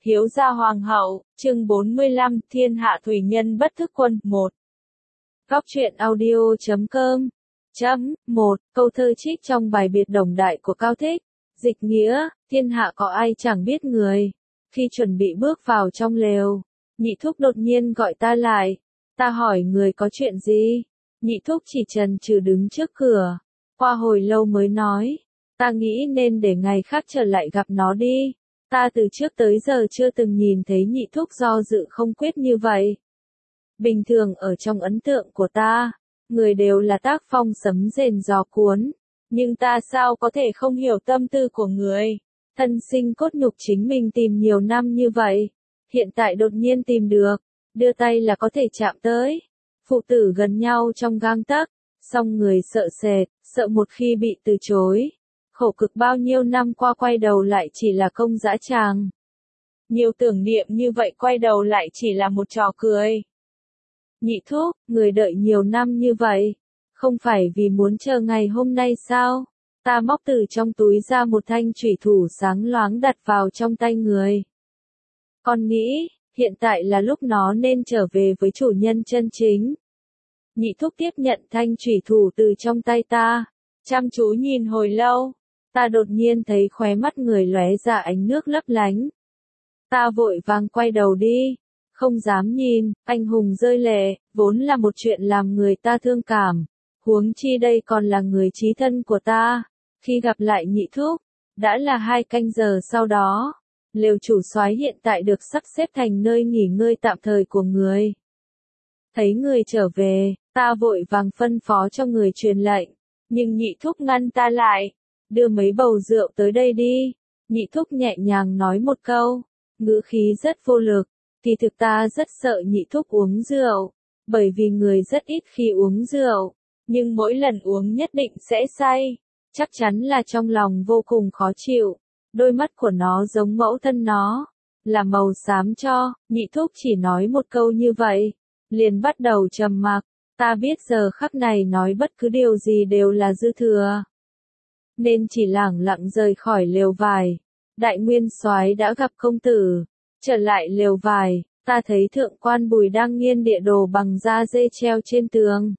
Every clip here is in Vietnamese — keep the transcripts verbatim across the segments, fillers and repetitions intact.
Hiếu gia hoàng hậu, chương bốn mươi lăm, thiên hạ thủy nhân bất thức quân, một. Góc truyện audio chấm com. Chấm, một, câu thơ trích trong bài biệt đồng đại của Cao Thích. Dịch nghĩa, thiên hạ có ai chẳng biết người. Khi chuẩn bị bước vào trong lều, Nhị Thúc đột nhiên gọi ta lại. Ta hỏi người có chuyện gì? Nhị Thúc chỉ chần chừ đứng trước cửa. Qua hồi lâu mới nói. Ta nghĩ nên để ngày khác trở lại gặp nó đi. Ta từ trước tới giờ chưa từng nhìn thấy Nhị Thúc do dự không quyết như vậy. Bình thường ở trong ấn tượng của ta, người đều là tác phong sấm rền gió cuốn. Nhưng ta sao có thể không hiểu tâm tư của người? Thân sinh cốt nhục chính mình tìm nhiều năm như vậy. Hiện tại đột nhiên tìm được, đưa tay là có thể chạm tới. Phụ tử gần nhau trong gang tấc, song người sợ sệt, sợ một khi bị từ chối. Khổ cực bao nhiêu năm qua quay đầu lại chỉ là công dã tràng. Nhiều tưởng niệm như vậy quay đầu lại chỉ là một trò cười. Nhị Thúc, người đợi nhiều năm như vậy, không phải vì muốn chờ ngày hôm nay sao? Ta móc từ trong túi ra một thanh chủy thủ sáng loáng đặt vào trong tay người. Con nghĩ, hiện tại là lúc nó nên trở về với chủ nhân chân chính. Nhị Thúc tiếp nhận thanh chủy thủ từ trong tay ta, chăm chú nhìn hồi lâu. Ta đột nhiên thấy khóe mắt người lóe ra ánh nước lấp lánh. Ta vội vàng quay đầu đi, không dám nhìn, anh hùng rơi lệ, vốn là một chuyện làm người ta thương cảm. Huống chi đây còn là người chí thân của ta. Khi gặp lại Nhị Thúc, đã là hai canh giờ sau đó. Lều chủ soái hiện tại được sắp xếp thành nơi nghỉ ngơi tạm thời của người. Thấy người trở về, ta vội vàng phân phó cho người truyền lệnh, nhưng Nhị Thúc ngăn ta lại. Đưa mấy bầu rượu tới đây đi. Nhị Thúc nhẹ nhàng nói một câu, ngữ khí rất vô lực. Kỳ thực ta rất sợ Nhị Thúc uống rượu, bởi vì người rất ít khi uống rượu, nhưng mỗi lần uống nhất định sẽ say. Chắc chắn là trong lòng vô cùng khó chịu. Đôi mắt của nó giống mẫu thân nó, là màu xám cho. Nhị Thúc chỉ nói một câu như vậy, liền bắt đầu trầm mặc. Ta biết giờ khắc này nói bất cứ điều gì đều là dư thừa, nên chỉ lẳng lặng rời khỏi lều vải. Đại nguyên soái đã gặp công tử. Trở lại lều vải, ta thấy thượng quan Bùi đang nghiên địa đồ bằng da dê treo trên tường.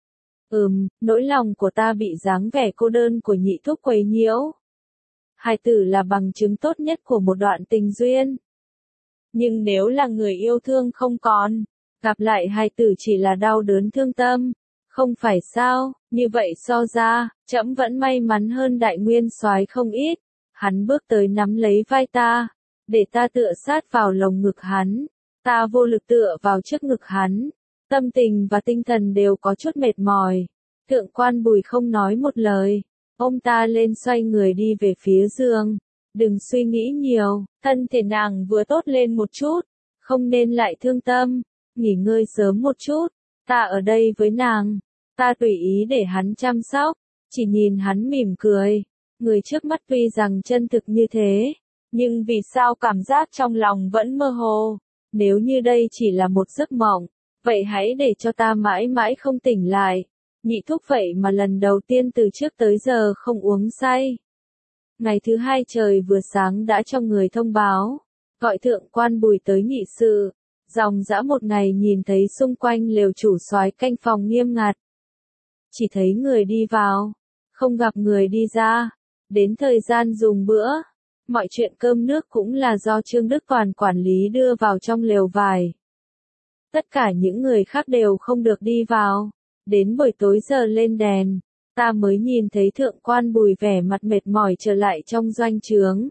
Ừm, nỗi lòng của ta bị dáng vẻ cô đơn của Nhị Thúc quấy nhiễu. Hài tử là bằng chứng tốt nhất của một đoạn tình duyên. Nhưng nếu là người yêu thương không còn, gặp lại hài tử chỉ là đau đớn thương tâm. Không phải sao? Như vậy so ra, trẫm vẫn may mắn hơn đại nguyên soái không ít. Hắn bước tới nắm lấy vai ta, để ta tựa sát vào lồng ngực hắn. Ta vô lực tựa vào trước ngực hắn. Tâm tình và tinh thần đều có chút mệt mỏi. Thượng quan Bùi không nói một lời. Ôm ta lên xoay người đi về phía giường. Đừng suy nghĩ nhiều, thân thể nàng vừa tốt lên một chút. Không nên lại thương tâm. Nghỉ ngơi sớm một chút. Ta ở đây với nàng. Ta tùy ý để hắn chăm sóc. Chỉ nhìn hắn mỉm cười. Người trước mắt tuy rằng chân thực như thế, nhưng vì sao cảm giác trong lòng vẫn mơ hồ. Nếu như đây chỉ là một giấc mộng, vậy hãy để cho ta mãi mãi không tỉnh lại. Nhị Thúc vậy mà lần đầu tiên từ trước tới giờ không uống say. Ngày thứ hai trời vừa sáng đã cho người thông báo, gọi thượng quan Bùi tới nghị sự. Dòng dã một ngày nhìn thấy xung quanh lều chủ soái canh phòng nghiêm ngặt. Chỉ thấy người đi vào, không gặp người đi ra. Đến thời gian dùng bữa, mọi chuyện cơm nước cũng là do Trương Đức Toàn quản lý đưa vào trong lều vải. Tất cả những người khác đều không được đi vào. Đến buổi tối giờ lên đèn, ta mới nhìn thấy thượng quan Bùi vẻ mặt mệt mỏi trở lại trong doanh trướng.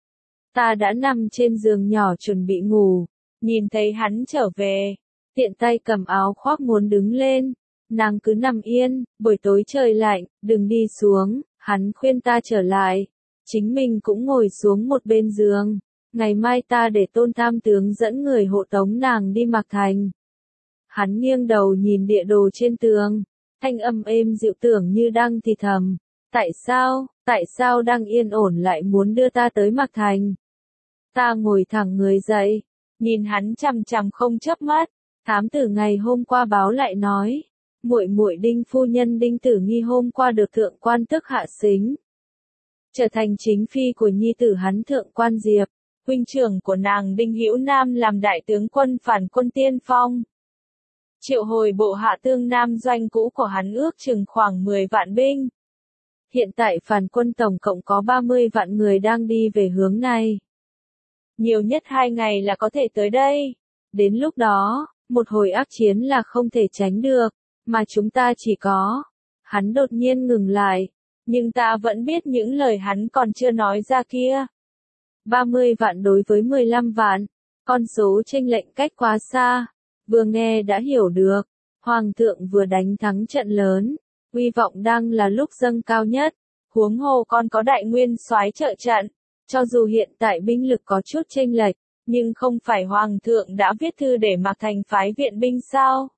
Ta đã nằm trên giường nhỏ chuẩn bị ngủ, nhìn thấy hắn trở về, tiện tay cầm áo khoác muốn đứng lên. Nàng cứ nằm yên, buổi tối trời lạnh, đừng đi xuống. Hắn khuyên ta trở lại, chính mình cũng ngồi xuống một bên giường. Ngày mai ta để Tôn Tham tướng dẫn người hộ tống nàng đi Mạc Thành. Hắn nghiêng đầu nhìn địa đồ trên tường, thanh âm êm dịu tưởng như đang thì thầm. Tại sao, tại sao đang yên ổn lại muốn đưa ta tới Mạc Thành? Ta ngồi thẳng người dậy, nhìn hắn chằm chằm không chớp mắt. Thám tử ngày hôm qua báo lại nói, muội muội Đinh phu nhân Đinh Tử Nghi hôm qua được thượng quan tước hạ xính, trở thành chính phi của nhi tử hắn thượng quan Diệp. huynh trưởng của nàng Đinh Hữu Nam làm đại tướng quân phản quân tiên phong. Triệu hồi bộ hạ tương Nam doanh cũ của hắn ước chừng khoảng mười vạn binh. Hiện tại phản quân tổng cộng có ba mươi vạn người đang đi về hướng này. Nhiều nhất hai ngày là có thể tới đây. Đến lúc đó, một hồi ác chiến là không thể tránh được, mà chúng ta chỉ có. Hắn đột nhiên ngừng lại, nhưng ta vẫn biết những lời hắn còn chưa nói ra kia. ba mươi vạn đối với mười lăm vạn, con số chênh lệch cách quá xa, vừa nghe đã hiểu được. Hoàng thượng vừa đánh thắng trận lớn, uy vọng đang là lúc dâng cao nhất, huống hồ còn có đại nguyên soái trợ trận. Cho dù hiện tại binh lực có chút chênh lệch, nhưng không phải Hoàng thượng đã viết thư để Mạc Thành phái viện binh sao?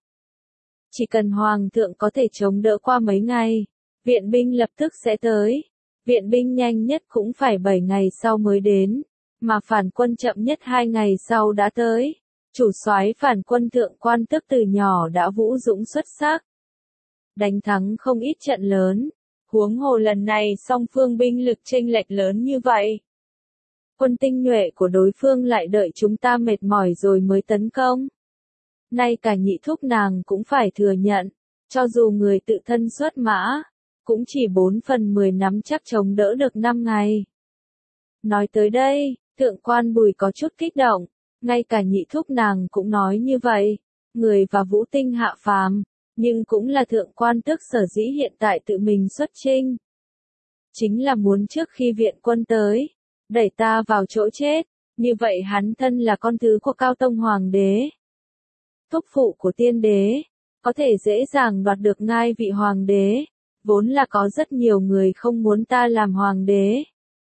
Chỉ cần Hoàng thượng có thể chống đỡ qua mấy ngày, viện binh lập tức sẽ tới. Viện binh nhanh nhất cũng phải bảy ngày sau mới đến, mà phản quân chậm nhất hai ngày sau đã tới. Chủ soái phản quân Thượng Quan Tước từ nhỏ đã vũ dũng xuất sắc, đánh thắng không ít trận lớn, huống hồ lần này song phương binh lực chênh lệch lớn như vậy. Quân tinh nhuệ của đối phương lại đợi chúng ta mệt mỏi rồi mới tấn công. Nay cả Nhị thúc nàng cũng phải thừa nhận, cho dù người tự thân xuất mã, cũng chỉ bốn phần mười nắm chắc chống đỡ được năm ngày. Nói tới đây, Thượng Quan Bùi có chút kích động, ngay cả Nhị thúc nàng cũng nói như vậy, người và vũ tinh hạ phàm, nhưng cũng là Thượng Quan Tước sở dĩ hiện tại tự mình xuất chinh. Chính là muốn trước khi viện quân tới, đẩy ta vào chỗ chết, như vậy hắn thân là con thứ của Cao Tông Hoàng đế, thúc phụ của tiên đế, có thể dễ dàng đoạt được ngai vị hoàng đế, vốn là có rất nhiều người không muốn ta làm hoàng đế.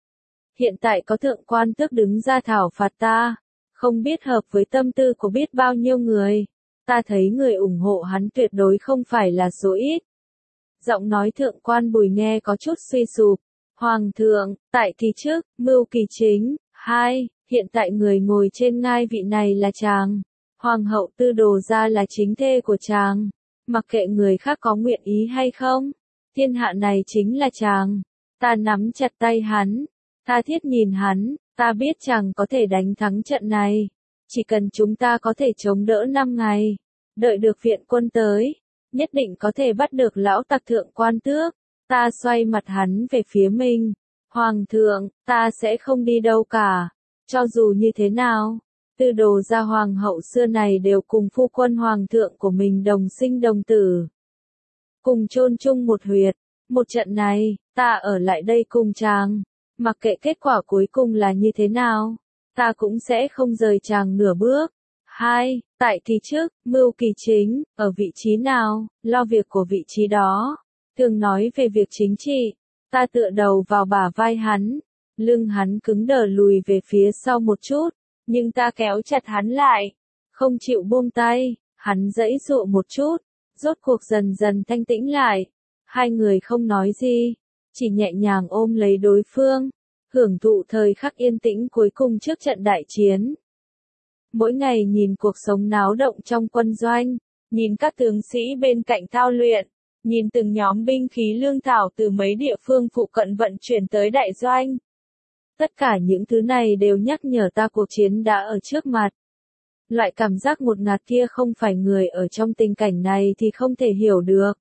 Hiện tại có Thượng Quan Tước đứng ra thảo phạt ta, không biết hợp với tâm tư của biết bao nhiêu người, ta thấy người ủng hộ hắn tuyệt đối không phải là số ít. Giọng nói Thượng Quan Bùi nghe có chút suy sụp. Hoàng thượng, tại kỳ trước, mưu kỳ chính, hai, hiện tại người ngồi trên ngai vị này là chàng. Hoàng hậu Tư Đồ Gia là chính thê của chàng. Mặc kệ người khác có nguyện ý hay không, thiên hạ này chính là chàng. Ta nắm chặt tay hắn, tha thiết nhìn hắn, ta biết chàng có thể đánh thắng trận này. Chỉ cần chúng ta có thể chống đỡ năm ngày, đợi được viện quân tới, nhất định có thể bắt được lão tặc Thượng Quan Tước. Ta xoay mặt hắn về phía mình. Hoàng thượng, ta sẽ không đi đâu cả. Cho dù như thế nào, Tư Đồ Gia hoàng hậu xưa này đều cùng phu quân hoàng thượng của mình đồng sinh đồng tử, cùng chôn chung một huyệt. Một trận này, ta ở lại đây cùng chàng, mặc kệ kết quả cuối cùng là như thế nào, ta cũng sẽ không rời chàng nửa bước. Hai, tại kỳ trước, mưu kỳ chính, ở vị trí nào, lo việc của vị trí đó. Thường nói về việc chính trị, ta tựa đầu vào bả vai hắn, lưng hắn cứng đờ lùi về phía sau một chút, nhưng ta kéo chặt hắn lại, không chịu buông tay, hắn giãy giụa một chút, rốt cuộc dần dần thanh tĩnh lại. Hai người không nói gì, chỉ nhẹ nhàng ôm lấy đối phương, hưởng thụ thời khắc yên tĩnh cuối cùng trước trận đại chiến. Mỗi ngày nhìn cuộc sống náo động trong quân doanh, nhìn các tướng sĩ bên cạnh thao luyện, nhìn từng nhóm binh khí lương thảo từ mấy địa phương phụ cận vận chuyển tới đại doanh. Tất cả những thứ này đều nhắc nhở ta cuộc chiến đã ở trước mặt. Loại cảm giác ngột ngạt kia không phải người ở trong tình cảnh này thì không thể hiểu được.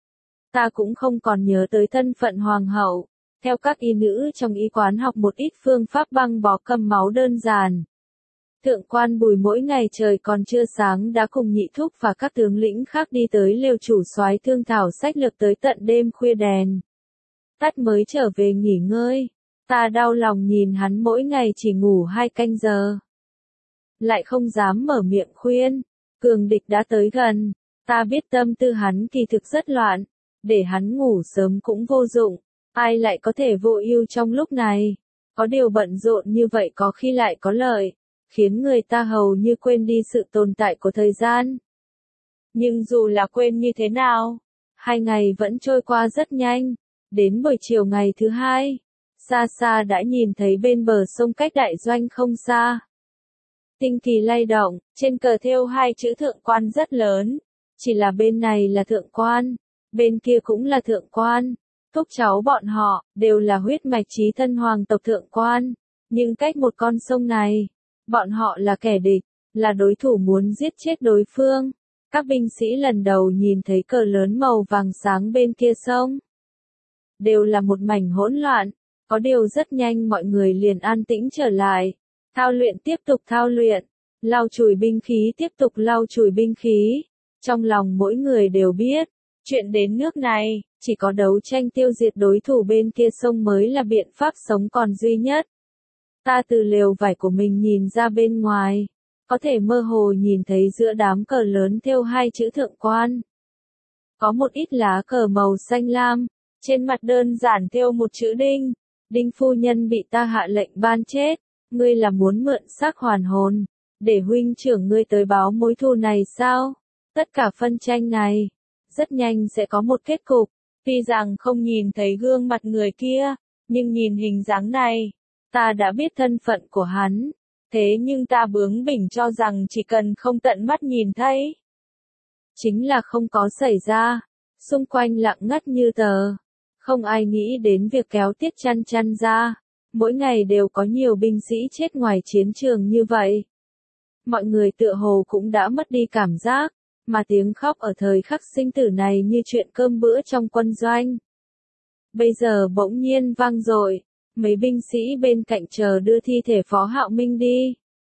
Ta cũng không còn nhớ tới thân phận hoàng hậu, theo các y nữ trong y quán học một ít phương pháp băng bó cầm máu đơn giản. Thượng Quan Bùi mỗi ngày trời còn chưa sáng đã cùng Nhị thúc và các tướng lĩnh khác đi tới lều chủ soái thương thảo sách lược tới tận đêm khuya đèn tắt mới trở về nghỉ ngơi. Ta đau lòng nhìn hắn mỗi ngày chỉ ngủ hai canh giờ, lại không dám mở miệng khuyên. Cường địch đã tới gần, ta biết tâm tư hắn kỳ thực rất loạn, để hắn ngủ sớm cũng vô dụng, ai lại có thể vô ưu trong lúc này. Có điều bận rộn như vậy có khi lại có lợi, khiến người ta hầu như quên đi sự tồn tại của thời gian. Nhưng dù là quên như thế nào, hai ngày vẫn trôi qua rất nhanh. Đến buổi chiều ngày thứ hai, xa xa đã nhìn thấy bên bờ sông cách đại doanh không xa. Tinh kỳ lay động, trên cờ thêu hai chữ Thượng Quan rất lớn. Chỉ là bên này là Thượng Quan, bên kia cũng là Thượng Quan. Thúc cháu bọn họ, đều là huyết mạch chí thân hoàng tộc Thượng Quan. Nhưng cách một con sông này, bọn họ là kẻ địch, là đối thủ muốn giết chết đối phương. Các binh sĩ lần đầu nhìn thấy cờ lớn màu vàng sáng bên kia sông. Đều là một mảnh hỗn loạn, có điều rất nhanh mọi người liền an tĩnh trở lại. Thao luyện tiếp tục thao luyện, lau chùi binh khí tiếp tục lau chùi binh khí. Trong lòng mỗi người đều biết, chuyện đến nước này, chỉ có đấu tranh tiêu diệt đối thủ bên kia sông mới là biện pháp sống còn duy nhất. Ta từ lều vải của mình nhìn ra bên ngoài, có thể mơ hồ nhìn thấy giữa đám cờ lớn thêu hai chữ thượng quan. Có một ít lá cờ màu xanh lam, trên mặt đơn giản thêu một chữ đinh. Đinh phu nhân bị ta hạ lệnh ban chết, ngươi là muốn mượn xác hoàn hồn, để huynh trưởng ngươi tới báo mối thù này sao? Tất cả phân tranh này, rất nhanh sẽ có một kết cục. Tuy rằng không nhìn thấy gương mặt người kia, nhưng nhìn hình dáng này, ta đã biết thân phận của hắn. Thế nhưng ta bướng bỉnh cho rằng chỉ cần không tận mắt nhìn thấy, chính là không có xảy ra. Xung quanh lặng ngắt như tờ. Không ai nghĩ đến việc kéo Tiết Chăn Chăn ra. Mỗi ngày đều có nhiều binh sĩ chết ngoài chiến trường như vậy. Mọi người tựa hồ cũng đã mất đi cảm giác, mà tiếng khóc ở thời khắc sinh tử này như chuyện cơm bữa trong quân doanh. Bây giờ bỗng nhiên vang dội, mấy binh sĩ bên cạnh chờ đưa thi thể Phó Hạo Minh đi.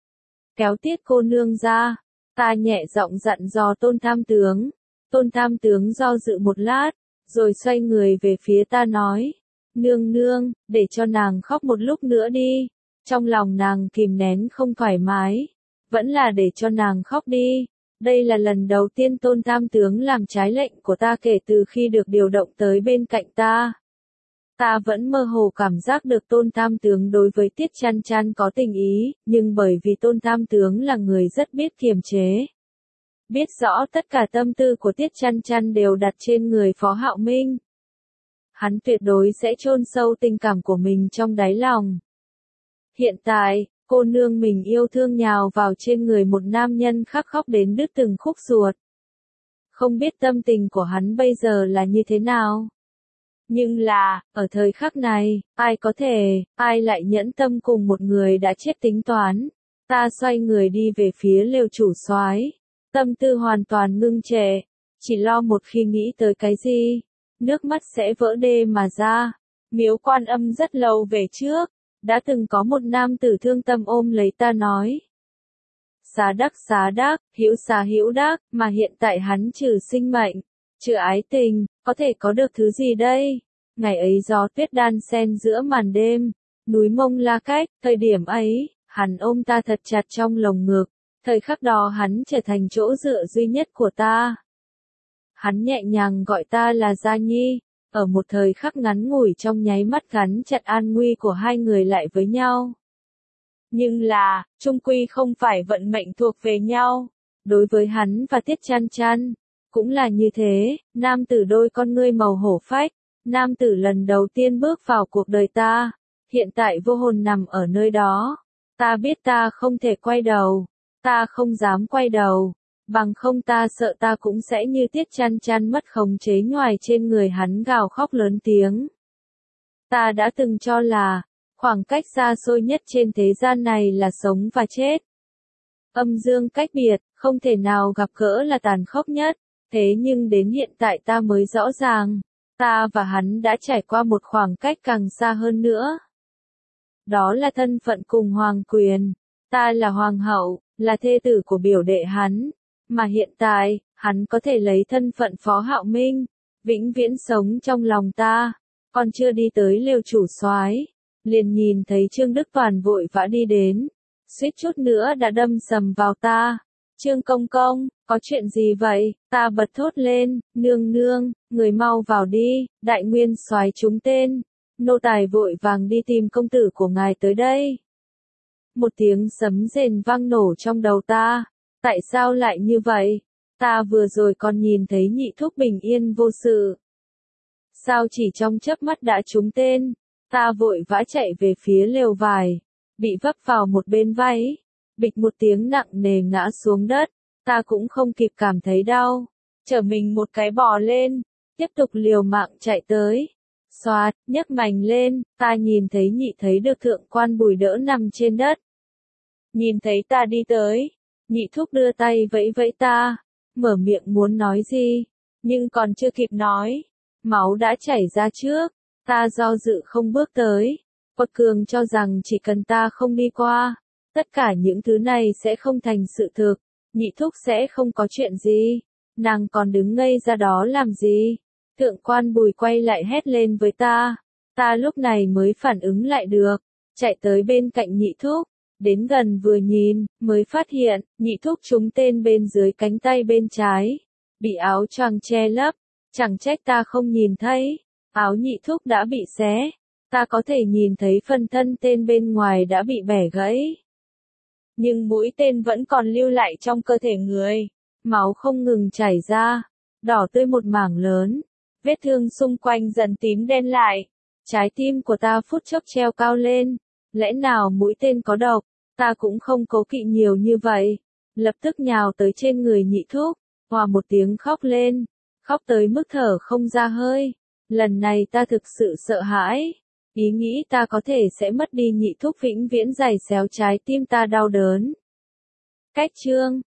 Kéo Tiết cô nương ra, ta nhẹ giọng dặn dò Tôn Tham tướng. Tôn Tham tướng do dự một lát, rồi xoay người về phía ta nói, nương nương, để cho nàng khóc một lúc nữa đi. Trong lòng nàng kìm nén không thoải mái, vẫn là để cho nàng khóc đi. Đây là lần đầu tiên Tôn Tham tướng làm trái lệnh của ta kể từ khi được điều động tới bên cạnh ta. Ta vẫn mơ hồ cảm giác được Tôn Tham tướng đối với Tiết Chăn Chăn có tình ý, nhưng bởi vì Tôn Tham tướng là người rất biết kiềm chế. Biết rõ tất cả tâm tư của Tiết Chăn Chăn đều đặt trên người Phó Hạo Minh. Hắn tuyệt đối sẽ chôn sâu tình cảm của mình trong đáy lòng. Hiện tại, cô nương mình yêu thương nhào vào trên người một nam nhân khắc khóc đến đứt từng khúc ruột. Không biết tâm tình của hắn bây giờ là như thế nào. Nhưng là, ở thời khắc này, ai có thể, ai lại nhẫn tâm cùng một người đã chết tính toán. Ta xoay người đi về phía lều chủ soái, tâm tư hoàn toàn ngưng trệ, chỉ lo một khi nghĩ tới cái gì, nước mắt sẽ vỡ đê mà ra. Miếu Quan Âm rất lâu về trước, đã từng có một nam tử thương tâm ôm lấy ta nói. Xá đắc xá đắc, hữu xá hữu đắc, mà hiện tại hắn trừ sinh mệnh, trừ ái tình, có thể có được thứ gì đây? Ngày ấy gió tuyết đan xen giữa màn đêm, núi Mông La Cách, thời điểm ấy, hắn ôm ta thật chặt trong lồng ngực, thời khắc đó hắn trở thành chỗ dựa duy nhất của ta. Hắn nhẹ nhàng gọi ta là Gia Nhi, ở một thời khắc ngắn ngủi trong nháy mắt gắn chặt an nguy của hai người lại với nhau. Nhưng là, chung quy không phải vận mệnh thuộc về nhau. Đối với hắn và Tiết Chăn Chăn, cũng là như thế. Nam tử đôi con ngươi màu hổ phách, nam tử lần đầu tiên bước vào cuộc đời ta, hiện tại vô hồn nằm ở nơi đó. Ta biết ta không thể quay đầu, ta không dám quay đầu, bằng không ta sợ ta cũng sẽ như Tiết Chăn Chăn mất khống chế nhoài trên người hắn gào khóc lớn tiếng. Ta đã từng cho là, khoảng cách xa xôi nhất trên thế gian này là sống và chết. Âm dương cách biệt, không thể nào gặp gỡ là tàn khốc nhất, thế nhưng đến hiện tại ta mới rõ ràng, ta và hắn đã trải qua một khoảng cách càng xa hơn nữa. Đó là thân phận cùng hoàng quyền, ta là hoàng hậu, là thê tử của biểu đệ hắn, mà hiện tại, hắn có thể lấy thân phận Phó Hạo Minh, vĩnh viễn sống trong lòng ta. Còn chưa đi tới lều chủ soái, liền nhìn thấy Trương Đức Toàn vội vã đi đến, suýt chút nữa đã đâm sầm vào ta. Trương công công, có chuyện gì vậy? Ta bật thốt lên, nương nương, người mau vào đi, đại nguyên soái trúng tên, nô tài vội vàng đi tìm công tử của ngài tới đây. Một tiếng sấm rền vang nổ trong đầu ta, tại sao lại như vậy? Ta vừa rồi còn nhìn thấy nhị thúc bình yên vô sự. Sao chỉ trong chớp mắt đã trúng tên? Ta vội vã chạy về phía lều vải, bị vấp vào một bên váy, bịch một tiếng nặng nề ngã xuống đất, ta cũng không kịp cảm thấy đau, trở mình một cái bò lên, tiếp tục liều mạng chạy tới. Xoạt, nhấc mành lên, ta nhìn thấy nhị thấy được thượng quan Bùi đỡ nằm trên đất. Nhìn thấy ta đi tới, nhị thúc đưa tay vẫy vẫy ta, mở miệng muốn nói gì, nhưng còn chưa kịp nói, máu đã chảy ra trước, ta do dự không bước tới. Quật cường cho rằng chỉ cần ta không đi qua, tất cả những thứ này sẽ không thành sự thực, nhị thúc sẽ không có chuyện gì, nàng còn đứng ngây ra đó làm gì. Thượng quan Bùi quay lại hét lên với ta, ta lúc này mới phản ứng lại được, chạy tới bên cạnh nhị thúc, đến gần vừa nhìn, mới phát hiện, nhị thúc trúng tên bên dưới cánh tay bên trái, bị áo choàng che lấp, chẳng trách ta không nhìn thấy, áo nhị thúc đã bị xé, ta có thể nhìn thấy phần thân tên bên ngoài đã bị bẻ gãy. Nhưng mũi tên vẫn còn lưu lại trong cơ thể người, máu không ngừng chảy ra, đỏ tươi một mảng lớn. Vết thương xung quanh dần tím đen lại, trái tim của ta phút chốc treo cao lên, lẽ nào mũi tên có độc, ta cũng không cố kỵ nhiều như vậy, lập tức nhào tới trên người nhị thúc, hòa một tiếng khóc lên, khóc tới mức thở không ra hơi, lần này ta thực sự sợ hãi, ý nghĩ ta có thể sẽ mất đi nhị thúc vĩnh viễn giày xéo trái tim ta đau đớn. Cách chương